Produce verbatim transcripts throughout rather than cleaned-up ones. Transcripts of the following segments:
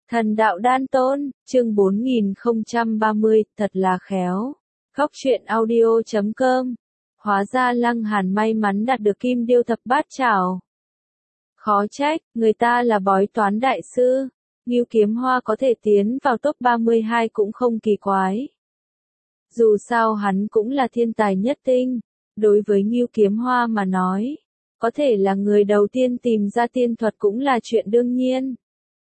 Thần đạo đan tôn, chương bốn nghìn không trăm ba mươi, thật là khéo. Góc truyện audio chấm com. Hóa ra Lăng Hàn may mắn đạt được kim điêu thập bát chảo. Khó trách, người ta là bói toán đại sư. Ngưu Kiếm Hoa có thể tiến vào top ba mươi hai cũng không kỳ quái. Dù sao hắn cũng là thiên tài nhất tinh. Đối với Ngưu Kiếm Hoa mà nói, có thể là người đầu tiên tìm ra tiên thuật cũng là chuyện đương nhiên.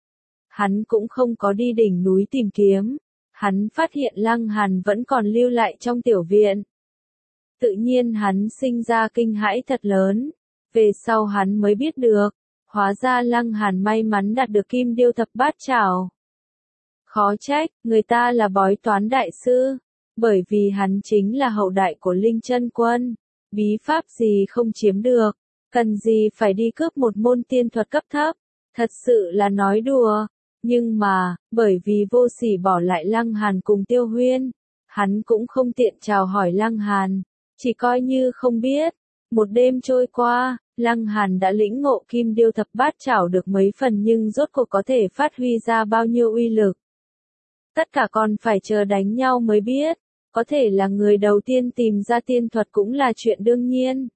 Hắn cũng không có đi đỉnh núi tìm kiếm. Hắn phát hiện Lăng Hàn vẫn còn lưu lại trong tiểu viện. Tự nhiên hắn sinh ra kinh hãi thật lớn. Về sau hắn mới biết được, hóa ra Lăng Hàn may mắn đạt được kim điêu thập bát chảo. Khó trách, người ta là bói toán đại sư. Bởi vì hắn chính là hậu đại của Linh Chân Quân. Bí pháp gì không chiếm được, cần gì phải đi cướp một môn tiên thuật cấp thấp. Thật sự là nói đùa. Nhưng mà, bởi vì Vô Sỉ bỏ lại Lăng Hàn cùng Tiêu Huyên, hắn cũng không tiện chào hỏi Lăng Hàn, chỉ coi như không biết. Một đêm trôi qua, Lăng Hàn đã lĩnh ngộ kim điêu thập bát chảo được mấy phần nhưng rốt cuộc có thể phát huy ra bao nhiêu uy lực. Tất cả còn phải chờ đánh nhau mới biết, có thể là người đầu tiên tìm ra tiên thuật cũng là chuyện đương nhiên.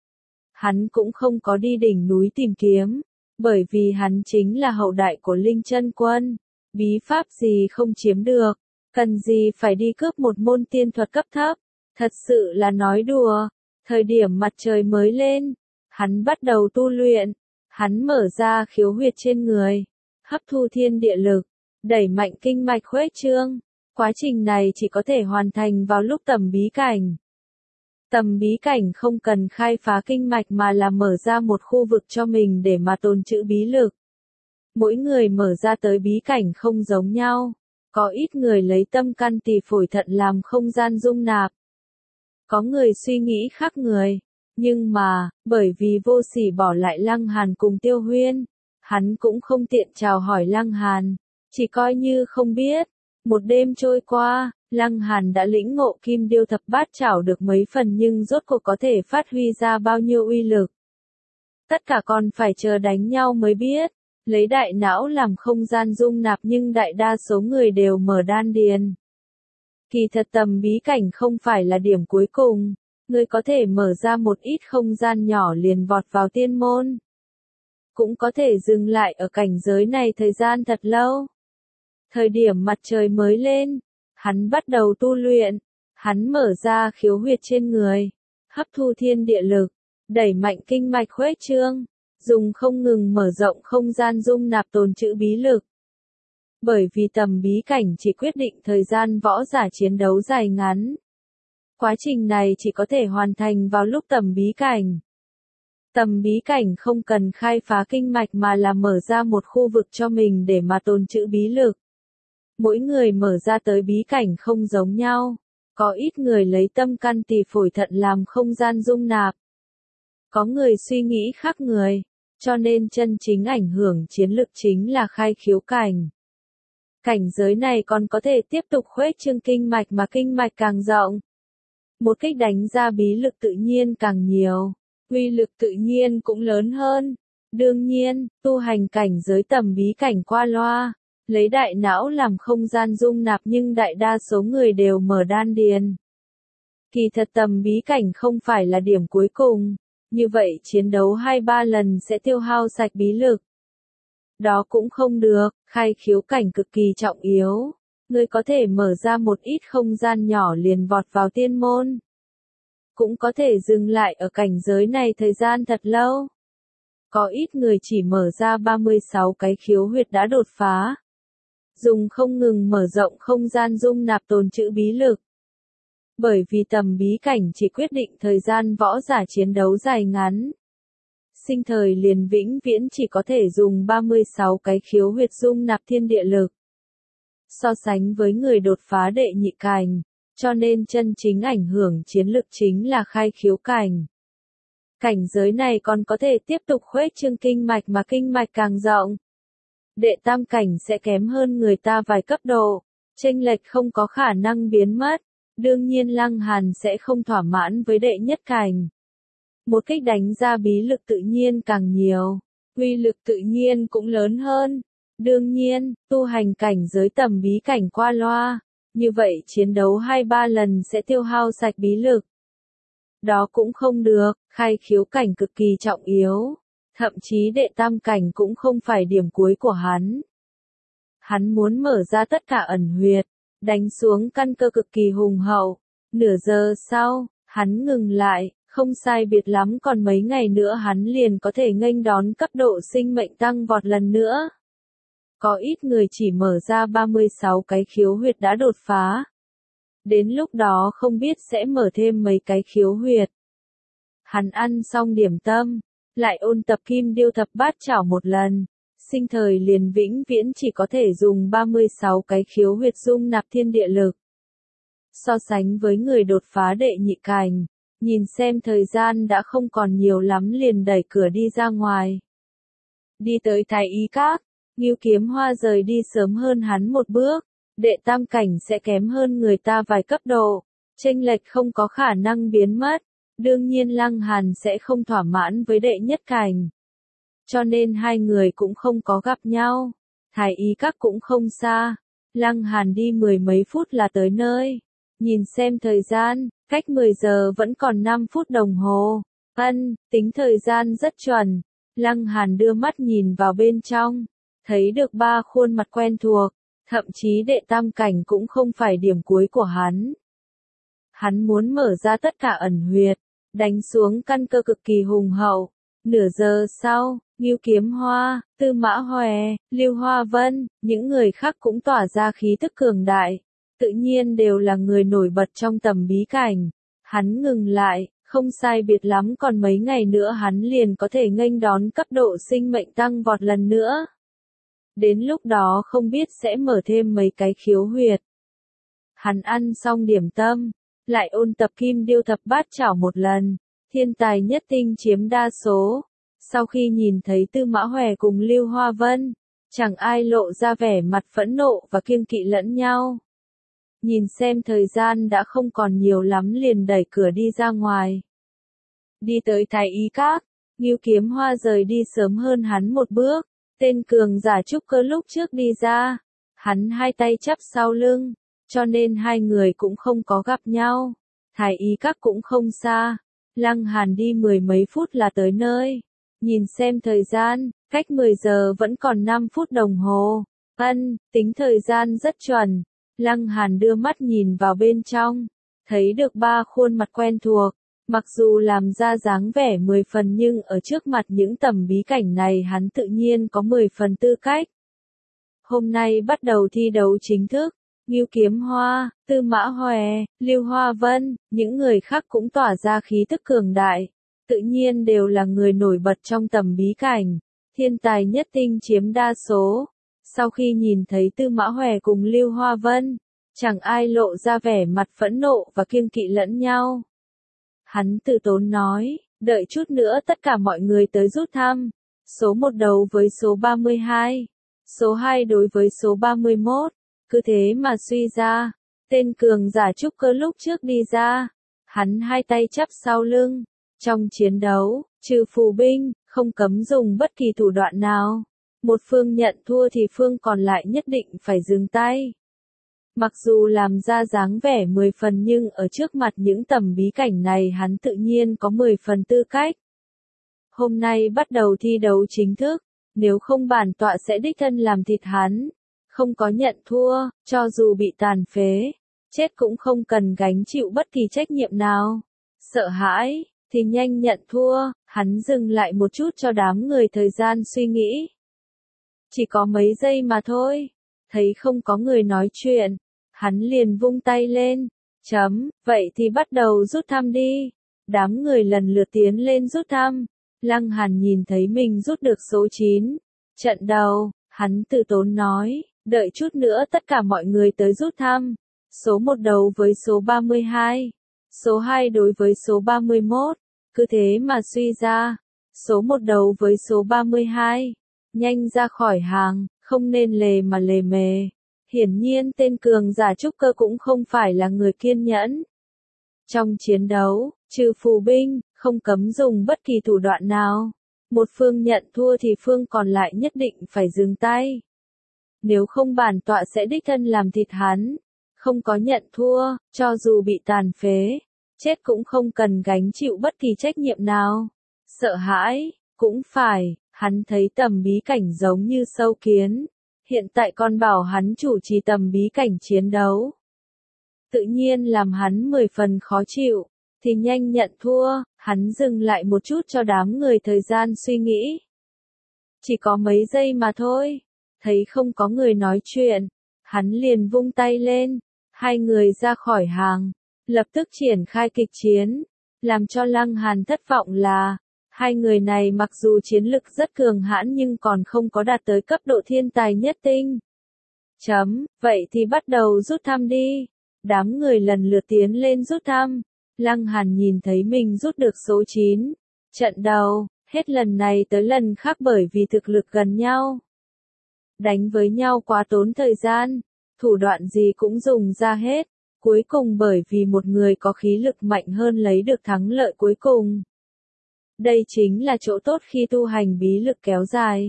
Hắn cũng không có đi đỉnh núi tìm kiếm. Bởi vì hắn chính là hậu đại của Linh Chân Quân, bí pháp gì không chiếm được, cần gì phải đi cướp một môn tiên thuật cấp thấp, thật sự là nói đùa. Thời điểm mặt trời mới lên, hắn bắt đầu tu luyện, hắn mở ra khiếu huyệt trên người, hấp thu thiên địa lực, đẩy mạnh kinh mạch khuếch trương, quá trình này chỉ có thể hoàn thành vào lúc tầm bí cảnh. Tầm bí cảnh không cần khai phá kinh mạch mà là mở ra một khu vực cho mình để mà tồn trữ bí lực. Mỗi người mở ra tới bí cảnh không giống nhau. Có ít người lấy tâm căn tỳ phổi thận làm không gian dung nạp. Có người suy nghĩ khác người. Nhưng mà, bởi vì Vô Sỉ bỏ lại Lăng Hàn cùng Tiêu Huyên, hắn cũng không tiện chào hỏi Lăng Hàn, chỉ coi như không biết. Một đêm trôi qua, Lăng Hàn đã lĩnh ngộ kim điêu thập bát chảo được mấy phần nhưng rốt cuộc có thể phát huy ra bao nhiêu uy lực. Tất cả còn phải chờ đánh nhau mới biết, lấy đại não làm không gian dung nạp nhưng đại đa số người đều mở đan điền. Kỳ thật tầm bí cảnh không phải là điểm cuối cùng, người có thể mở ra một ít không gian nhỏ liền vọt vào tiên môn. Cũng có thể dừng lại ở cảnh giới này thời gian thật lâu. Thời điểm mặt trời mới lên, hắn bắt đầu tu luyện, hắn mở ra khiếu huyệt trên người, hấp thu thiên địa lực, đẩy mạnh kinh mạch khuếch trương, dùng không ngừng mở rộng không gian dung nạp tồn trữ bí lực. Bởi vì tầm bí cảnh chỉ quyết định thời gian võ giả chiến đấu dài ngắn. Quá trình này chỉ có thể hoàn thành vào lúc tầm bí cảnh. Tầm bí cảnh không cần khai phá kinh mạch mà là mở ra một khu vực cho mình để mà tồn trữ bí lực. Mỗi người mở ra tới bí cảnh không giống nhau. Có ít người lấy tâm căn tỳ phổi thận làm không gian dung nạp. Có người suy nghĩ khác người. Cho nên chân chính ảnh hưởng chiến lực chính là khai khiếu cảnh. Cảnh giới này còn có thể tiếp tục khuếch trương kinh mạch mà kinh mạch càng rộng. Một kích đánh ra bí lực tự nhiên càng nhiều. Uy lực tự nhiên cũng lớn hơn. Đương nhiên, tu hành cảnh giới tầm bí cảnh qua loa. Lấy đại não làm không gian dung nạp nhưng đại đa số người đều mở đan điền. Kỳ thật tầm bí cảnh không phải là điểm cuối cùng, như vậy chiến đấu hai ba lần sẽ tiêu hao sạch bí lực. Đó cũng không được, khai khiếu cảnh cực kỳ trọng yếu. Người có thể mở ra một ít không gian nhỏ liền vọt vào tiên môn. Cũng có thể dừng lại ở cảnh giới này thời gian thật lâu. Có ít người chỉ mở ra ba mươi sáu cái khiếu huyệt đã đột phá. Dùng không ngừng mở rộng không gian dung nạp tồn trữ bí lực. Bởi vì tầm bí cảnh chỉ quyết định thời gian võ giả chiến đấu dài ngắn. Sinh thời liền vĩnh viễn chỉ có thể dùng ba mươi sáu cái khiếu huyệt dung nạp thiên địa lực. So sánh với người đột phá đệ nhị cảnh, cho nên chân chính ảnh hưởng chiến lực chính là khai khiếu cảnh. Cảnh giới này còn có thể tiếp tục khuếch trương kinh mạch mà kinh mạch càng rộng. Đệ tam cảnh sẽ kém hơn người ta vài cấp độ, chênh lệch không có khả năng biến mất, đương nhiên Lăng Hàn sẽ không thỏa mãn với đệ nhất cảnh. Một kích đánh ra bí lực tự nhiên càng nhiều, uy lực tự nhiên cũng lớn hơn, Đương nhiên, tu hành cảnh giới tầm bí cảnh qua loa, như vậy chiến đấu hai ba lần sẽ tiêu hao sạch bí lực. Đó cũng không được, khai khiếu cảnh cực kỳ trọng yếu, thậm chí đệ tam cảnh cũng không phải điểm cuối của hắn. Hắn muốn mở ra tất cả ẩn huyệt, đánh xuống căn cơ cực kỳ hùng hậu. Nửa giờ sau, hắn ngừng lại, không sai biệt lắm còn mấy ngày nữa hắn liền có thể nghênh đón cấp độ sinh mệnh tăng vọt lần nữa. Có ít người chỉ mở ra ba mươi sáu cái khiếu huyệt đã đột phá. Đến lúc đó không biết sẽ mở thêm mấy cái khiếu huyệt. Hắn ăn xong điểm tâm, lại ôn tập kim điêu thập bát chảo một lần. Sinh thời liền vĩnh viễn chỉ có thể dùng ba mươi sáu cái khiếu huyệt dung nạp thiên địa lực. So sánh với người đột phá đệ nhị cảnh, nhìn xem thời gian đã không còn nhiều lắm liền đẩy cửa đi ra ngoài. Đi tới Thái Y Các, Ngưu Kiếm Hoa rời đi sớm hơn hắn một bước, đệ tam cảnh sẽ kém hơn người ta vài cấp độ, chênh lệch không có khả năng biến mất, đương nhiên Lăng Hàn sẽ không thỏa mãn với đệ nhất cảnh. Cho nên hai người cũng không có gặp nhau, Thái Y Các cũng không xa, Lăng Hàn đi mười mấy phút là tới nơi. Nhìn xem thời gian, cách mười giờ vẫn còn năm phút đồng hồ. Ân, tính thời gian rất chuẩn. Lăng Hàn đưa mắt nhìn vào bên trong, thấy được ba khuôn mặt quen thuộc, thậm chí đệ tam cảnh cũng không phải điểm cuối của hắn. Hắn muốn mở ra tất cả ẩn huyệt, đánh xuống căn cơ cực kỳ hùng hậu. Nửa giờ sau, Ngưu Kiếm Hoa, Tư Mã Hòe, Lưu Hoa Vân, những người khác cũng tỏa ra khí tức cường đại. Tự nhiên đều là người nổi bật trong tầm bí cảnh. Hắn ngừng lại, không sai biệt lắm còn mấy ngày nữa hắn liền có thể nghênh đón cấp độ sinh mệnh tăng vọt lần nữa. Đến lúc đó không biết sẽ mở thêm mấy cái khiếu huyệt. Hắn ăn xong điểm tâm, lại ôn tập kim điêu thập bát chảo một lần, thiên tài nhất tinh chiếm đa số. Sau khi nhìn thấy Tư Mã Hòe cùng Lưu Hoa Vân, chẳng ai lộ ra vẻ mặt phẫn nộ và kiêng kỵ lẫn nhau. Nhìn xem thời gian đã không còn nhiều lắm liền đẩy cửa đi ra ngoài. Đi tới Thái Y Các, Ngưu Kiếm Hoa rời đi sớm hơn hắn một bước, tên cường giả trúc cơ lúc trước đi ra, hắn hai tay chắp sau lưng, cho nên hai người cũng không có gặp nhau. Thái Y Các cũng không xa, Lăng Hàn đi mười mấy phút là tới nơi. Nhìn xem thời gian, cách mười giờ vẫn còn năm phút đồng hồ. Ân, tính thời gian rất chuẩn. Lăng Hàn đưa mắt nhìn vào bên trong, thấy được ba khuôn mặt quen thuộc, mặc dù làm ra dáng vẻ mười phần nhưng ở trước mặt những tầm bí cảnh này hắn tự nhiên có mười phần tư cách. Hôm nay bắt đầu thi đấu chính thức, Ngưu Kiếm Hoa, Tư Mã Hòe, Lưu Hoa Vân, những người khác cũng tỏa ra khí tức cường đại, tự nhiên đều là người nổi bật trong tầm bí cảnh, thiên tài nhất tinh chiếm đa số. Sau khi nhìn thấy Tư Mã Hòe cùng Lưu Hoa Vân, chẳng ai lộ ra vẻ mặt phẫn nộ và kiêng kỵ lẫn nhau. Hắn từ tốn nói, đợi chút nữa tất cả mọi người tới rút thăm. Số một đấu với số ba mươi hai, số hai đối với số ba mươi mốt, cứ thế mà suy ra. Tên cường giả trúc cơ lúc trước đi ra, hắn hai tay chắp sau lưng. Trong chiến đấu, trừ phù binh, không cấm dùng bất kỳ thủ đoạn nào. Một phương nhận thua thì phương còn lại nhất định phải dừng tay. Mặc dù làm ra dáng vẻ mười phần nhưng ở trước mặt những tầm bí cảnh này hắn tự nhiên có mười phần tư cách. Hôm nay bắt đầu thi đấu chính thức, nếu không bản tọa sẽ đích thân làm thịt hắn. Không có nhận thua, cho dù bị tàn phế, chết cũng không cần gánh chịu bất kỳ trách nhiệm nào. Sợ hãi, thì nhanh nhận thua, hắn dừng lại một chút cho đám người thời gian suy nghĩ. Chỉ có mấy giây mà thôi, thấy không có người nói chuyện, hắn liền vung tay lên, chấm, vậy thì bắt đầu rút thăm đi. Đám người lần lượt tiến lên rút thăm, Lăng Hàn nhìn thấy mình rút được số chín. Trận đầu, hắn tự tốn nói, đợi chút nữa tất cả mọi người tới rút thăm. Số một đấu với số ba mươi hai, số hai đối với số ba mươi mốt, cứ thế mà suy ra. Số một đấu với số ba mươi hai. Nhanh ra khỏi hàng, không nên lề mà lề mề. Hiển nhiên tên cường giả trúc cơ cũng không phải là người kiên nhẫn. Trong chiến đấu, trừ phù binh, không cấm dùng bất kỳ thủ đoạn nào. Một phương nhận thua thì phương còn lại nhất định phải dừng tay. nếu không bản tọa sẽ đích thân làm thịt hắn. Không có nhận thua, cho dù bị tàn phế, chết cũng không cần gánh chịu bất kỳ trách nhiệm nào. Sợ hãi, cũng phải, hắn thấy tầm bí cảnh giống như sâu kiến. Hiện tại còn bảo hắn chủ trì tầm bí cảnh chiến đấu. Tự nhiên làm hắn mười phần khó chịu, thì nhanh nhận thua, hắn dừng lại một chút cho đám người thời gian suy nghĩ. Chỉ có mấy giây mà thôi, thấy không có người nói chuyện, hắn liền vung tay lên, hai người ra khỏi hàng, lập tức triển khai kịch chiến, làm cho Lăng Hàn thất vọng là, hai người này mặc dù chiến lực rất cường hãn nhưng còn không có đạt tới cấp độ thiên tài nhất tinh. Chấm, vậy thì bắt đầu rút thăm đi. Đám người lần lượt tiến lên rút thăm. Lăng Hàn nhìn thấy mình rút được số chín. Trận đầu, hết lần này tới lần khác bởi vì thực lực gần nhau. Đánh với nhau quá tốn thời gian, thủ đoạn gì cũng dùng ra hết. Cuối cùng bởi vì một người có khí lực mạnh hơn lấy được thắng lợi cuối cùng. Đây chính là chỗ tốt khi tu hành bí lực kéo dài.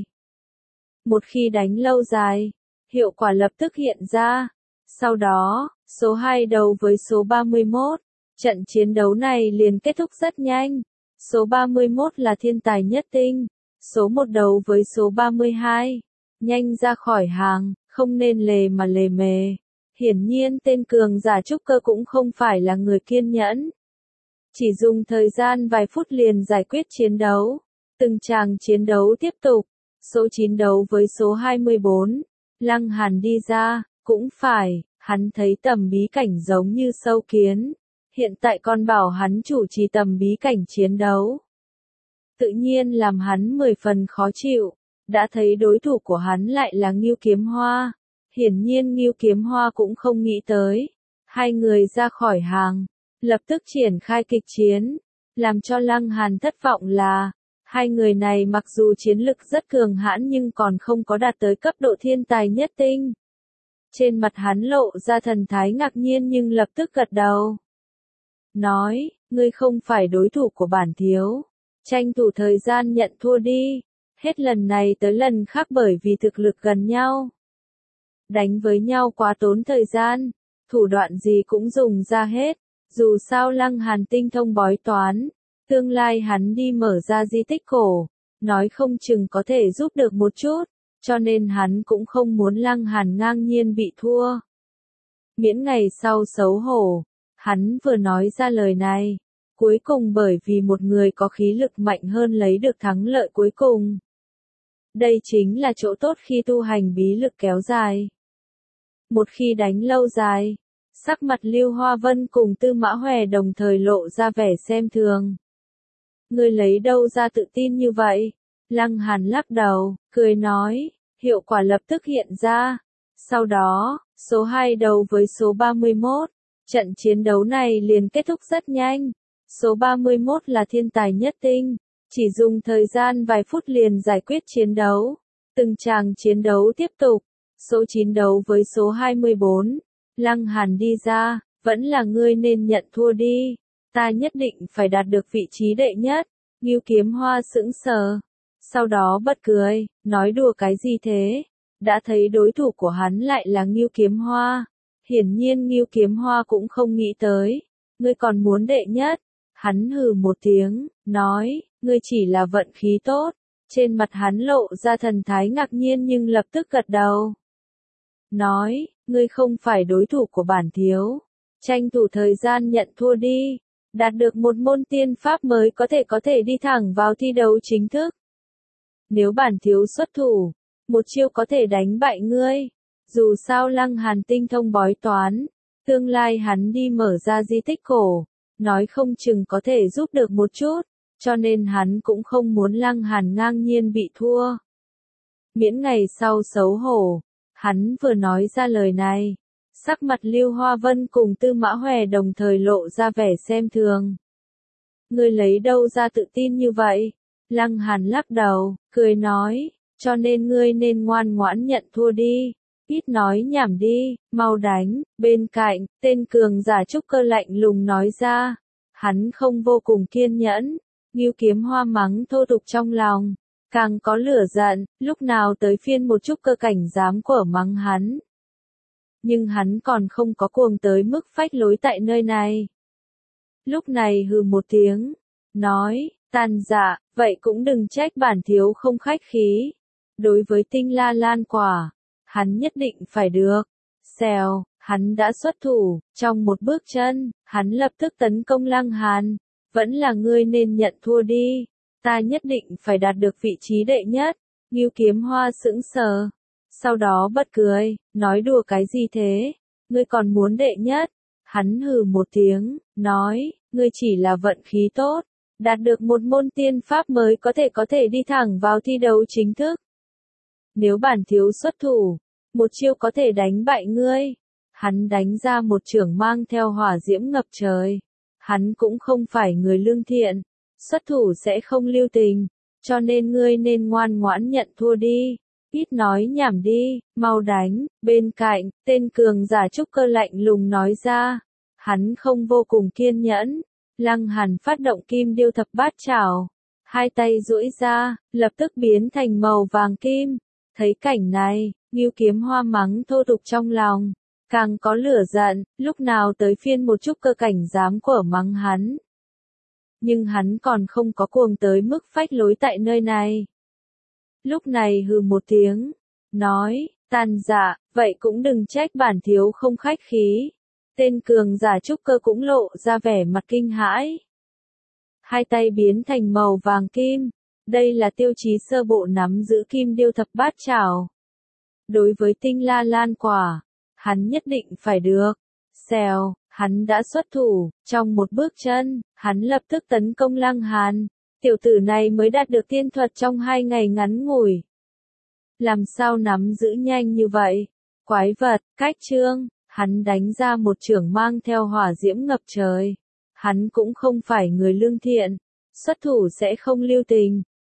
Một khi đánh lâu dài, hiệu quả lập tức hiện ra. Sau đó, số hai đấu với số ba mươi mốt. Trận chiến đấu này liền kết thúc rất nhanh. Số ba mươi mốt là thiên tài nhất tinh. Số một đấu với số ba mươi hai. Nhanh ra khỏi hàng, không nên lề mà lề mề. Hiển nhiên tên cường giả trúc cơ cũng không phải là người kiên nhẫn. Chỉ dùng thời gian vài phút liền giải quyết chiến đấu. Từng tràng chiến đấu tiếp tục. Số chín đấu với số hai mươi bốn. Lăng Hàn đi ra, cũng phải, hắn thấy tầm bí cảnh giống như sâu kiến. Hiện tại còn bảo hắn chủ trì tầm bí cảnh chiến đấu. Tự nhiên làm hắn mười phần khó chịu. Đã thấy đối thủ của hắn lại là Ngưu Kiếm Hoa. Hiển nhiên Ngưu Kiếm Hoa cũng không nghĩ tới. Hai người ra khỏi hàng, lập tức triển khai kịch chiến. Làm cho Lăng Hàn thất vọng là, hai người này mặc dù chiến lực rất cường hãn nhưng còn không có đạt tới cấp độ thiên tài nhất tinh. Trên mặt hắn lộ ra thần thái ngạc nhiên nhưng lập tức gật đầu. Nói, ngươi không phải đối thủ của bản thiếu. Tranh thủ thời gian nhận thua đi. Hết lần này tới lần khác bởi vì thực lực gần nhau. Đánh với nhau quá tốn thời gian. Thủ đoạn gì cũng dùng ra hết. Dù sao Lăng Hàn tinh thông bói toán. Tương lai hắn đi mở ra di tích cổ. Nói không chừng có thể giúp được một chút. Cho nên hắn cũng không muốn Lăng Hàn ngang nhiên bị thua. Miễn ngày sau xấu hổ. Hắn vừa nói ra lời này. Cuối cùng bởi vì một người có khí lực mạnh hơn lấy được thắng lợi cuối cùng. Đây chính là chỗ tốt khi tu hành bí lực kéo dài. Một khi đánh lâu dài, sắc mặt Lưu Hoa Vân cùng Tư Mã Hòe đồng thời lộ ra vẻ xem thường. Ngươi lấy đâu ra tự tin như vậy? Lăng Hàn lắc đầu, cười nói, hiệu quả lập tức hiện ra. Sau đó, số hai đấu với số ba mươi mốt. Trận chiến đấu này liền kết thúc rất nhanh. Số ba mươi mốt là thiên tài nhất tinh. Chỉ dùng thời gian vài phút liền giải quyết chiến đấu. Từng tràng chiến đấu tiếp tục. Số chín đấu với số hai mươi bốn. Lăng Hàn đi ra, vẫn là ngươi nên nhận thua đi. Ta nhất định phải đạt được vị trí đệ nhất. Ngưu Kiếm Hoa sững sờ. Sau đó bật cười, nói đùa cái gì thế? Đã thấy đối thủ của hắn lại là Ngưu Kiếm Hoa. Hiển nhiên Ngưu Kiếm Hoa cũng không nghĩ tới. Ngươi còn muốn đệ nhất. Hắn hừ một tiếng, nói, ngươi chỉ là vận khí tốt. Trên mặt hắn lộ ra thần thái ngạc nhiên nhưng lập tức gật đầu. Nói, ngươi không phải đối thủ của bản thiếu. Tranh thủ thời gian nhận thua đi. Đạt được một môn tiên pháp mới có thể có thể đi thẳng vào thi đấu chính thức. Nếu bản thiếu xuất thủ, một chiêu có thể đánh bại ngươi. Dù sao Lăng Hàn tinh thông bói toán, tương lai hắn đi mở ra di tích cổ, nói không chừng có thể giúp được một chút, cho nên hắn cũng không muốn Lăng Hàn ngang nhiên bị thua. Miễn ngày sau xấu hổ, hắn vừa nói ra lời này, sắc mặt Lưu Hoa Vân cùng Tư Mã Hòe đồng thời lộ ra vẻ xem thường. Ngươi lấy đâu ra tự tin như vậy? Lăng Hàn lắc đầu, cười nói, cho nên ngươi nên ngoan ngoãn nhận thua đi. Ít nói nhảm đi, mau đánh. Bên cạnh, tên cường giả trúc cơ lạnh lùng nói ra. Hắn không vô cùng kiên nhẫn. Ngưu Kiếm Hoa mắng thô tục trong lòng. càng có lửa giận, lúc nào tới phiên một chút cơ cảnh dám của mắng hắn. Nhưng hắn còn không có cuồng tới mức phách lối tại nơi này. Lúc này hừ một tiếng, nói, Tàn Dạ, vậy cũng đừng trách bản thiếu không khách khí. Đối với Tinh La Lan quả, hắn nhất định phải được. Xèo, hắn đã xuất thủ, trong một bước chân, hắn lập tức tấn công Lăng Hàn. Vẫn là ngươi nên nhận thua đi, ta nhất định phải đạt được vị trí đệ nhất. Ngưu Kiếm Hoa sững sờ, sau đó bật cười, nói đùa cái gì thế, ngươi còn muốn đệ nhất. Hắn hừ một tiếng, nói, ngươi chỉ là vận khí tốt, đạt được một môn tiên pháp mới có thể có thể đi thẳng vào thi đấu chính thức. Nếu bản thiếu xuất thủ, một chiêu có thể đánh bại ngươi. Hắn đánh ra một chưởng mang theo hỏa diễm ngập trời. Hắn cũng không phải người lương thiện, xuất thủ sẽ không lưu tình, cho nên ngươi nên ngoan ngoãn nhận thua đi. Ít nói nhảm đi, mau đánh. Bên cạnh, tên cường giả trúc cơ lạnh lùng nói ra. Hắn không vô cùng kiên nhẫn. Lăng Hàn phát động kim điêu thập bát chảo, hai tay duỗi ra, lập tức biến thành màu vàng kim. Thấy cảnh này, Ngưu Kiếm Hoa mắng thô tục trong lòng, càng có lửa giận, lúc nào tới phiên một chút cơ cảnh dám của mắng hắn. Nhưng hắn còn không có cuồng tới mức phách lối tại nơi này. Lúc này hừ một tiếng, nói, Tàn Dạ, vậy cũng đừng trách bản thiếu không khách khí. Tên cường giả trúc cơ cũng lộ ra vẻ mặt kinh hãi. Hai tay biến thành màu vàng kim, đây là tiêu chí sơ bộ nắm giữ kim điêu thập bát chảo. Đối với Tinh La Lan quả, hắn nhất định phải được. Xèo, hắn đã xuất thủ, trong một bước chân, hắn lập tức tấn công Lăng Hàn. Tiểu tử này mới đạt được tiên thuật trong hai ngày ngắn ngủi. Làm sao nắm giữ nhanh như vậy? Quái vật, cách trương, hắn đánh ra một chưởng mang theo hỏa diễm ngập trời. Hắn cũng không phải người lương thiện, xuất thủ sẽ không lưu tình,